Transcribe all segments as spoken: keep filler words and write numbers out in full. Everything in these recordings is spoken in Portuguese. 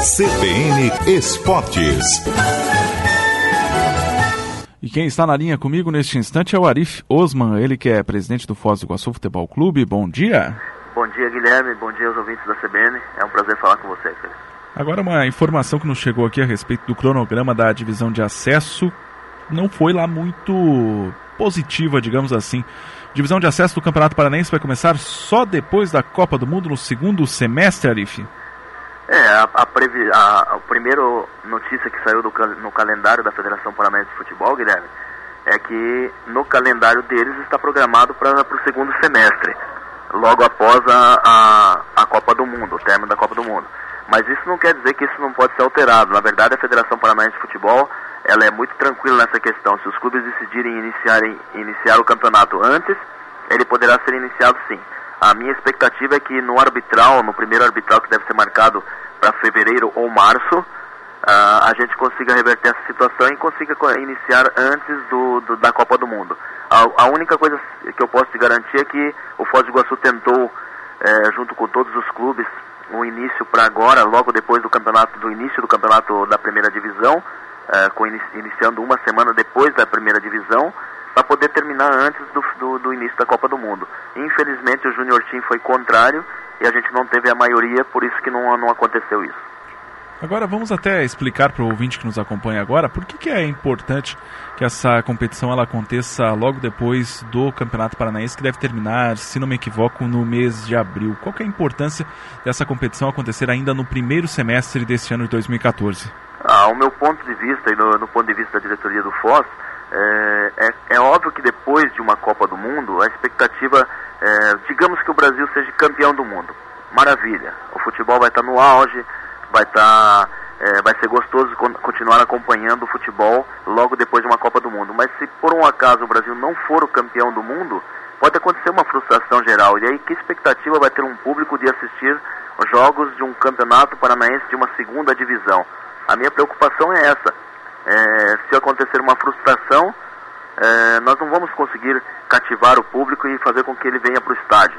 C B N Esportes. E quem está na linha comigo neste instante é o Arif Osman, ele que é presidente do Foz do Iguaçu Futebol Clube. Bom dia. Bom dia, Guilherme. Bom dia aos ouvintes da C B N. É um prazer falar com você, cara. Agora, uma informação que nos chegou aqui a respeito do cronograma da divisão de acesso não foi lá muito positiva, digamos assim. Divisão de acesso do Campeonato Paranaense vai começar só depois da Copa do Mundo, no segundo semestre, Arif? É, a, a, previ, a, a primeira notícia que saiu do, no calendário da Federação Paranaense de Futebol, Guilherme, é que no calendário deles está programado para o segundo semestre, logo após a, a, a Copa do Mundo, o término da Copa do Mundo. Mas isso não quer dizer que isso não pode ser alterado. Na verdade, a Federação Paranaense de Futebol, ela é muito tranquila nessa questão. Se os clubes decidirem iniciarem, iniciar o campeonato antes, ele poderá ser iniciado sim. A minha expectativa é que no arbitral, no primeiro arbitral que deve ser marcado para fevereiro ou março, uh, a gente consiga reverter essa situação e consiga iniciar antes do, do, da Copa do Mundo. A, a única coisa que eu posso te garantir é que o Foz do Iguaçu tentou, eh, junto com todos os clubes, um início para agora, logo depois do campeonato, do início do campeonato da primeira divisão, eh, com, iniciando uma semana depois da primeira divisão, para poder terminar antes do, do, do início da Copa do Mundo. Infelizmente o Júnior Team foi contrário e a gente não teve a maioria, por isso que não, não aconteceu isso. Agora vamos até explicar para o ouvinte que nos acompanha agora por que, que é importante que essa competição ela aconteça logo depois do Campeonato Paranaense, que deve terminar, se não me equivoco, no mês de abril. Qual que é a importância dessa competição acontecer ainda no primeiro semestre deste ano de dois mil e catorze? Ah, o meu ponto de vista e no, no ponto de vista da diretoria do Foz, É, é, é óbvio que depois de uma Copa do Mundo, a expectativa, é, digamos que o Brasil seja campeão do mundo. Maravilha, o futebol vai estar no auge, vai, estar, é, vai ser gostoso continuar acompanhando o futebol logo depois de uma Copa do Mundo. Mas se por um acaso o Brasil não for o campeão do mundo, pode acontecer uma frustração geral. E aí que expectativa vai ter um público de assistir os jogos de um campeonato paranaense de uma segunda divisão? A minha preocupação é essa. É, se acontecer uma frustração, é, nós não vamos conseguir cativar o público e fazer com que ele venha para o estádio.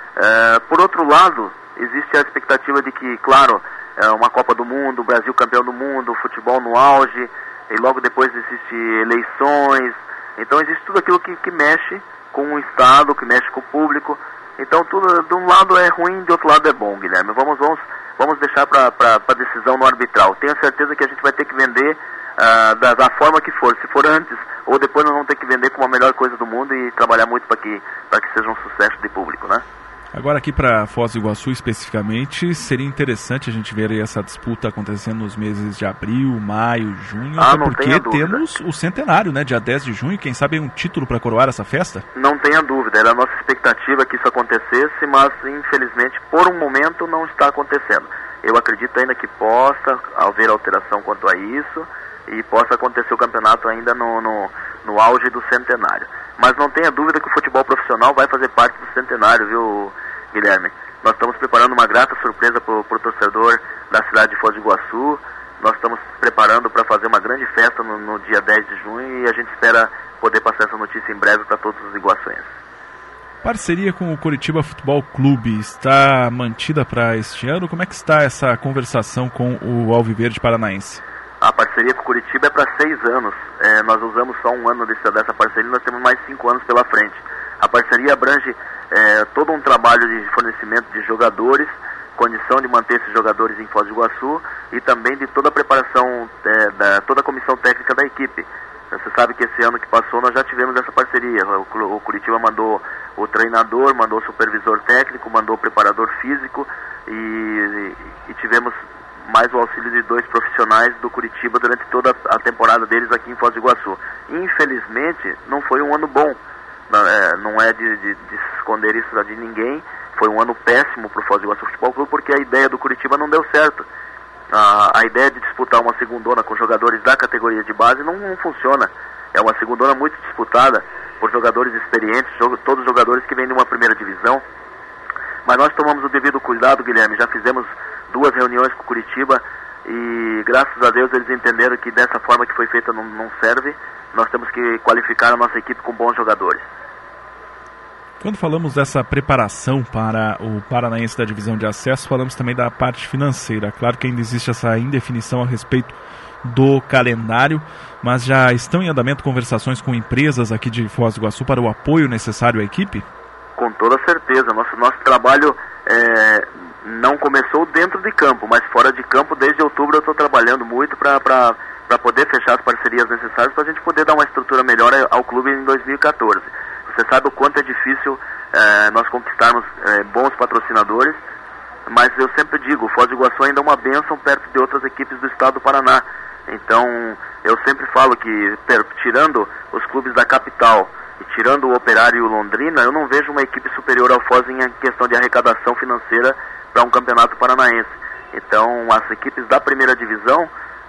É, por outro lado, existe a expectativa de que, claro, é uma Copa do Mundo, o Brasil campeão do mundo, o futebol no auge, e logo depois existe eleições, então existe tudo aquilo que, que mexe com o Estado, que mexe com o público. Então tudo, de um lado é ruim, de outro lado é bom, Guilherme. Vamos, vamos, vamos deixar para a decisão no arbitral. Tenho certeza que a gente vai ter que vender Uh, da, da forma que for, se for antes ou depois, nós vamos ter que vender como a melhor coisa do mundo e trabalhar muito para que, para que seja um sucesso de público, né? Agora aqui para Foz do Iguaçu especificamente, seria interessante a gente ver aí essa disputa acontecendo nos meses de abril, maio, junho, ah, até porque temos o centenário, né, dia dez de junho, quem sabe um título para coroar essa festa? Não tenha dúvida, era a nossa expectativa que isso acontecesse, mas infelizmente por um momento não está acontecendo. Eu acredito ainda que possa haver alteração quanto a isso e possa acontecer o campeonato ainda no, no, no auge do centenário. Mas não tenha dúvida que o futebol profissional vai fazer parte do centenário, viu, Guilherme? Nós estamos preparando uma grata surpresa para o torcedor da cidade de Foz do Iguaçu. Nós estamos preparando para fazer uma grande festa no, no dia dez de junho e a gente espera poder passar essa notícia em breve para todos os iguaçuenses. Parceria com o Curitiba Futebol Clube está mantida para este ano? Como é que está essa conversação com o Alviverde Paranaense? A parceria com o Curitiba é para seis anos. É, nós usamos só um ano desse, dessa parceria, nós temos mais cinco anos pela frente. A parceria abrange é, todo um trabalho de fornecimento de jogadores, condição de manter esses jogadores em Foz do Iguaçu e também de toda a preparação, é, da, toda a comissão técnica da equipe. Você sabe que esse ano que passou nós já tivemos essa parceria. O, o Curitiba mandou o treinador, mandou o supervisor técnico, mandou o preparador físico e, e, e tivemos mais o auxílio de dois profissionais do Curitiba durante toda a temporada deles aqui em Foz do Iguaçu. Infelizmente, não foi um ano bom. Não é, não é de, de, de esconder isso de ninguém. Foi um ano péssimo para o Foz do Iguaçu Futebol Clube, porque a ideia do Curitiba não deu certo. A, a ideia de disputar uma segundona com jogadores da categoria de base não, não funciona. É uma segundona muito disputada por jogadores experientes, jogo, todos jogadores que vêm de uma primeira divisão. Mas nós tomamos o devido cuidado, Guilherme, já fizemos duas reuniões com o Curitiba e graças a Deus eles entenderam que dessa forma que foi feita não, não serve. Nós temos que qualificar a nossa equipe com bons jogadores. Quando falamos dessa preparação para o Paranaense da divisão de acesso, falamos também da parte financeira. Claro que ainda existe essa indefinição a respeito do calendário, mas já estão em andamento conversações com empresas aqui de Foz do Iguaçu para o apoio necessário à equipe? Com toda certeza. Nosso, nosso trabalho é, não começou dentro de campo, mas fora de campo, desde outubro eu estou trabalhando muito para para poder fechar as parcerias necessárias para a gente poder dar uma estrutura melhor ao clube em dois mil e catorze. Você sabe o quanto é difícil é, nós conquistarmos é, bons patrocinadores, mas eu sempre digo, o Foz do Iguaçu ainda é uma bênção perto de outras equipes do estado do Paraná. Então, eu sempre falo que, tirando os clubes da capital e tirando o Operário e o Londrina, eu não vejo uma equipe superior ao Foz em questão de arrecadação financeira para um campeonato paranaense. Então, as equipes da primeira divisão,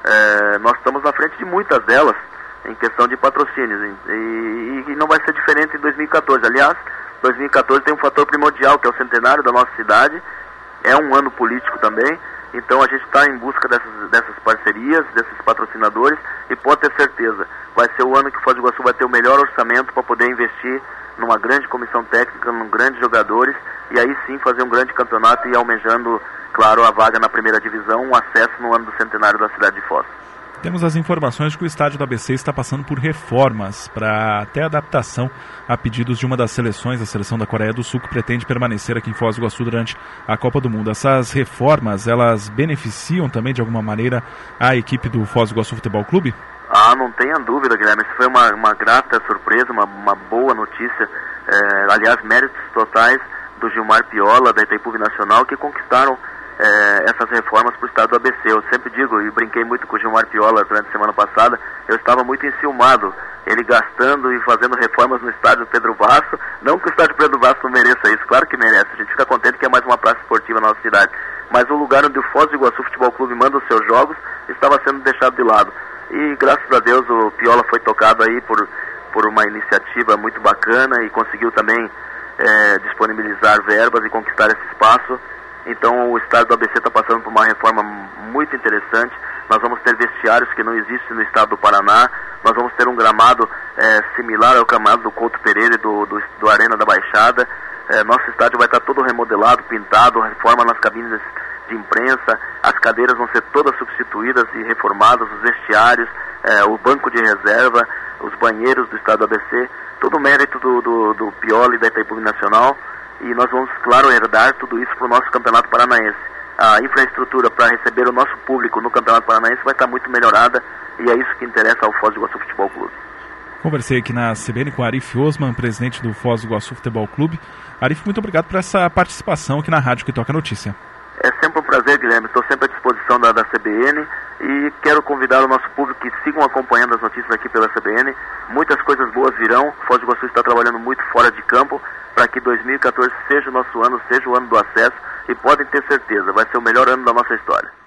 é, nós estamos na frente de muitas delas em questão de patrocínios, e, e, e não vai ser diferente em dois mil e catorze. Aliás, dois mil e catorze tem um fator primordial, que é o centenário da nossa cidade, é um ano político também, então a gente está em busca dessas, dessas parcerias, desses patrocinadores, e pode ter certeza, vai ser o ano que o Foz do Iguaçu vai ter o melhor orçamento para poder investir numa grande comissão técnica, num grandes jogadores, e aí sim fazer um grande campeonato e almejando, claro, a vaga na primeira divisão, um acesso no ano do centenário da cidade de Foz. Temos as informações de que o estádio do A B C está passando por reformas para até adaptação a pedidos de uma das seleções, a seleção da Coreia do Sul, que pretende permanecer aqui em Foz do Iguaçu durante a Copa do Mundo. Essas reformas, elas beneficiam também de alguma maneira a equipe do Foz do Iguaçu Futebol Clube? Ah, não tenha dúvida, Guilherme. Isso foi uma, uma grata surpresa, uma, uma boa notícia. É, aliás, méritos totais do Gilmar Piola, da Itaipu Nacional, que conquistaram É, essas reformas para o estado do A B C. Eu sempre digo, e brinquei muito com o Gilmar Piola durante a semana passada, eu estava muito enciumado, ele gastando e fazendo reformas no estádio Pedro Basso. Não que o estádio Pedro Basso não mereça isso, claro que merece, a gente fica contente que é mais uma praça esportiva na nossa cidade, mas o lugar onde o Foz do Iguaçu Futebol Clube manda os seus jogos estava sendo deixado de lado, e graças a Deus o Piola foi tocado aí por, por uma iniciativa muito bacana e conseguiu também é, disponibilizar verbas e conquistar esse espaço. Então o estádio do A B C está passando por uma reforma muito interessante. Nós vamos ter vestiários que não existem no estado do Paraná. Nós vamos ter um gramado é, similar ao gramado do Couto Pereira e do, do, do Arena da Baixada. É, nosso estádio vai estar todo remodelado, pintado, reforma nas cabines de imprensa. As cadeiras vão ser todas substituídas e reformadas, os vestiários, é, o banco de reserva, os banheiros do estádio do A B C. Todo o mérito do, do, do Piola e da Itaipu Nacional. E nós vamos, claro, herdar tudo isso para o nosso Campeonato Paranaense. A infraestrutura para receber o nosso público no Campeonato Paranaense vai estar muito melhorada, e é isso que interessa ao Foz do Iguaçu Futebol Clube. Conversei aqui na C B N com Arif Osman, presidente do Foz do Iguaçu Futebol Clube. Arif, muito obrigado por essa participação aqui na Rádio que Toca Notícia. É sempre um prazer, Guilherme. Estou sempre à disposição da, da C B N e quero convidar o nosso público que sigam acompanhando as notícias aqui pela C B N. Muitas coisas boas virão. O Foz do Iguaçu está trabalhando muito fora de campo para que dois mil e catorze seja o nosso ano, seja o ano do acesso, e podem ter certeza, vai ser o melhor ano da nossa história.